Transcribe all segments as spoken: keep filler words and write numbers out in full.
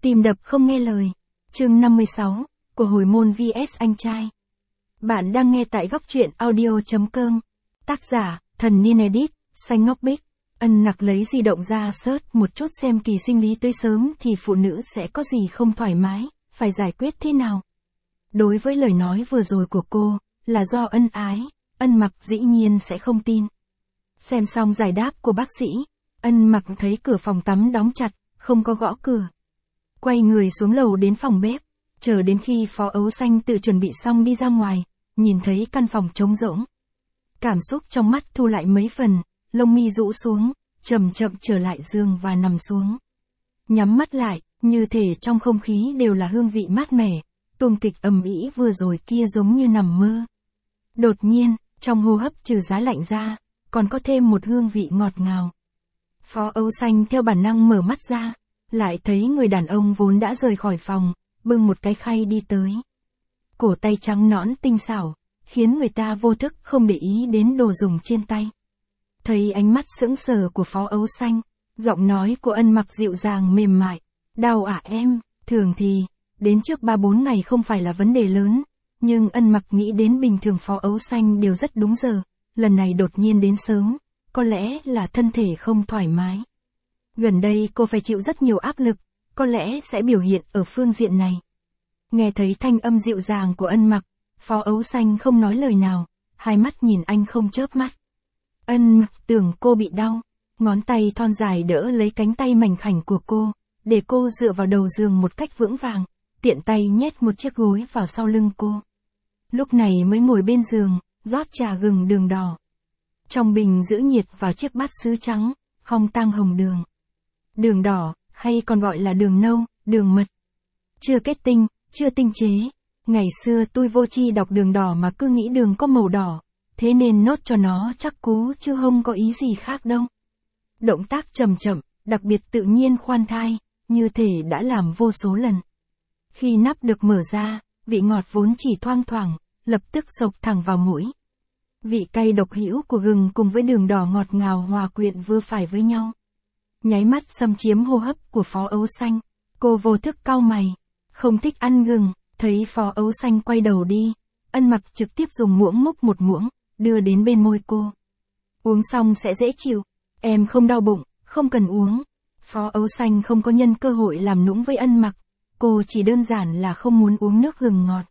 Tim đập không nghe lời. Chương năm mươi sáu, của hồi môn vs anh trai. Bạn đang nghe tại góc truyện audio.com. Tác giả, thần niên edit, xanh ngốc bích. Ân nặc lấy di động ra search một chút xem kỳ sinh lý tới sớm thì phụ nữ sẽ có gì không thoải mái, phải giải quyết thế nào. Đối với lời nói vừa rồi của cô, là do ân ái, ân mặc dĩ nhiên sẽ không tin. Xem xong giải đáp của bác sĩ, ân mặc thấy cửa phòng tắm đóng chặt, không có gõ cửa. Quay người xuống lầu đến phòng bếp, chờ đến khi Phó Ấu Xanh tự chuẩn bị xong đi ra ngoài, nhìn thấy căn phòng trống rỗng. Cảm xúc trong mắt thu lại mấy phần, lông mi rũ xuống, chậm chậm trở lại giường và nằm xuống. Nhắm mắt lại, như thể trong không khí đều là hương vị mát mẻ, tuồng kịch ầm ĩ vừa rồi kia giống như nằm mơ. Đột nhiên, trong hô hấp trừ giá lạnh ra, còn có thêm một hương vị ngọt ngào. Phó Ấu Xanh theo bản năng mở mắt ra, lại thấy người đàn ông vốn đã rời khỏi phòng, bưng một cái khay đi tới. Cổ tay trắng nõn tinh xảo, khiến người ta vô thức không để ý đến đồ dùng trên tay. Thấy ánh mắt sững sờ của Phó Ấu Xanh, giọng nói của ân mặc dịu dàng mềm mại. Đau à em, thường thì, đến trước ba bốn ngày không phải là vấn đề lớn, nhưng ân mặc nghĩ đến bình thường Phó Ấu Xanh đều rất đúng giờ, lần này đột nhiên đến sớm, có lẽ là thân thể không thoải mái. Gần đây cô phải chịu rất nhiều áp lực, có lẽ sẽ biểu hiện ở phương diện này. Nghe thấy thanh âm dịu dàng của ân mặc, Phó Ấu Xanh không nói lời nào, hai mắt nhìn anh không chớp mắt. Ân mặc tưởng cô bị đau, ngón tay thon dài đỡ lấy cánh tay mảnh khảnh của cô, để cô dựa vào đầu giường một cách vững vàng, tiện tay nhét một chiếc gối vào sau lưng cô. Lúc này mới ngồi bên giường, rót trà gừng đường đỏ. Trong bình giữ nhiệt vào chiếc bát sứ trắng, hong tang hồng đường. Đường đỏ, hay còn gọi là đường nâu, đường mật. Chưa kết tinh, chưa tinh chế. Ngày xưa tôi vô tri đọc đường đỏ mà cứ nghĩ đường có màu đỏ, thế nên nốt cho nó chắc cú chứ không có ý gì khác đâu. Động tác chậm chậm, đặc biệt tự nhiên khoan thai, như thể đã làm vô số lần. Khi nắp được mở ra, vị ngọt vốn chỉ thoang thoảng, lập tức xộc thẳng vào mũi. Vị cay độc hữu của gừng cùng với đường đỏ ngọt ngào hòa quyện vừa phải với nhau. Nháy mắt xâm chiếm hô hấp của Phó Ấu Xanh, cô vô thức cau mày, không thích ăn gừng, thấy Phó Ấu Xanh quay đầu đi, ân mặc trực tiếp dùng muỗng múc một muỗng, đưa đến bên môi cô. Uống xong sẽ dễ chịu, em không đau bụng, không cần uống. Phó Ấu Xanh không có nhân cơ hội làm nũng với ân mặc, cô chỉ đơn giản là không muốn uống nước gừng ngọt.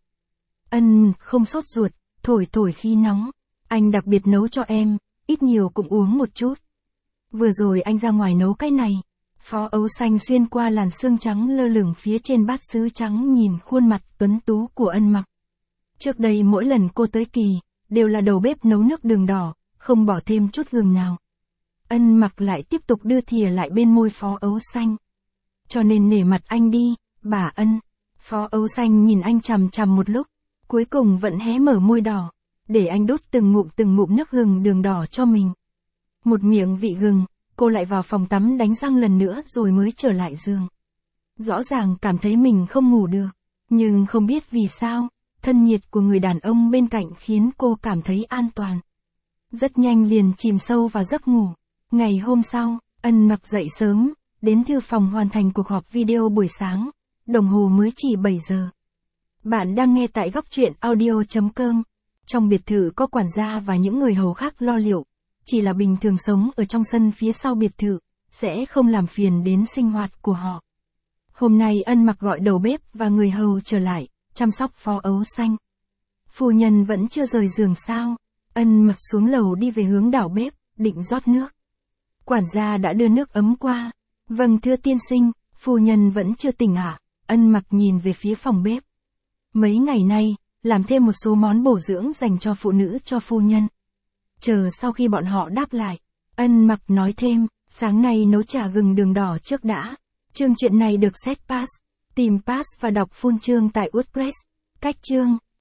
Ân không sốt ruột, thổi thổi khi nóng, anh đặc biệt nấu cho em, ít nhiều cũng uống một chút. Vừa rồi anh ra ngoài nấu cái này. Phó Ấu Xanh xuyên qua làn sương trắng lơ lửng phía trên bát sứ trắng nhìn khuôn mặt tuấn tú của ân mặc. Trước đây mỗi lần cô tới kỳ, đều là đầu bếp nấu nước đường đỏ, không bỏ thêm chút gừng nào. Ân mặc lại tiếp tục đưa thìa lại bên môi Phó Ấu Xanh. Cho nên nể mặt anh đi, bà Ân. Phó Ấu Xanh nhìn anh chằm chằm một lúc, cuối cùng vẫn hé mở môi đỏ, để anh đút từng ngụm từng ngụm nước gừng đường đỏ cho mình. Một miệng vị gừng, cô lại vào phòng tắm đánh răng lần nữa rồi mới trở lại giường. Rõ ràng cảm thấy mình không ngủ được, nhưng không biết vì sao, thân nhiệt của người đàn ông bên cạnh khiến cô cảm thấy an toàn. Rất nhanh liền chìm sâu vào giấc ngủ. Ngày hôm sau, ân mặc dậy sớm, đến thư phòng hoàn thành cuộc họp video buổi sáng, đồng hồ mới chỉ bảy giờ. Bạn đang nghe tại góc truyện audio.com. Trong biệt thự có quản gia và những người hầu khác lo liệu, chỉ là bình thường sống ở trong sân phía sau biệt thự, sẽ không làm phiền đến sinh hoạt của họ. Hôm nay ân mặc gọi đầu bếp và người hầu trở lại, chăm sóc Phó Ấu Xanh. Phu nhân vẫn chưa rời giường sao? Ân mặc xuống lầu đi về hướng đảo bếp, định rót nước. Quản gia đã đưa nước ấm qua. Vâng thưa tiên sinh, phu nhân vẫn chưa tỉnh ạ. À? Ân mặc nhìn về phía phòng bếp. Mấy ngày nay, làm thêm một số món bổ dưỡng dành cho phụ nữ cho phu nhân. Chờ sau khi bọn họ đáp lại, ân mặc nói thêm, sáng nay nấu trà gừng đường đỏ trước đã. Chương truyện này được set pass. Tìm pass và đọc full chương tại WordPress. Cách chương.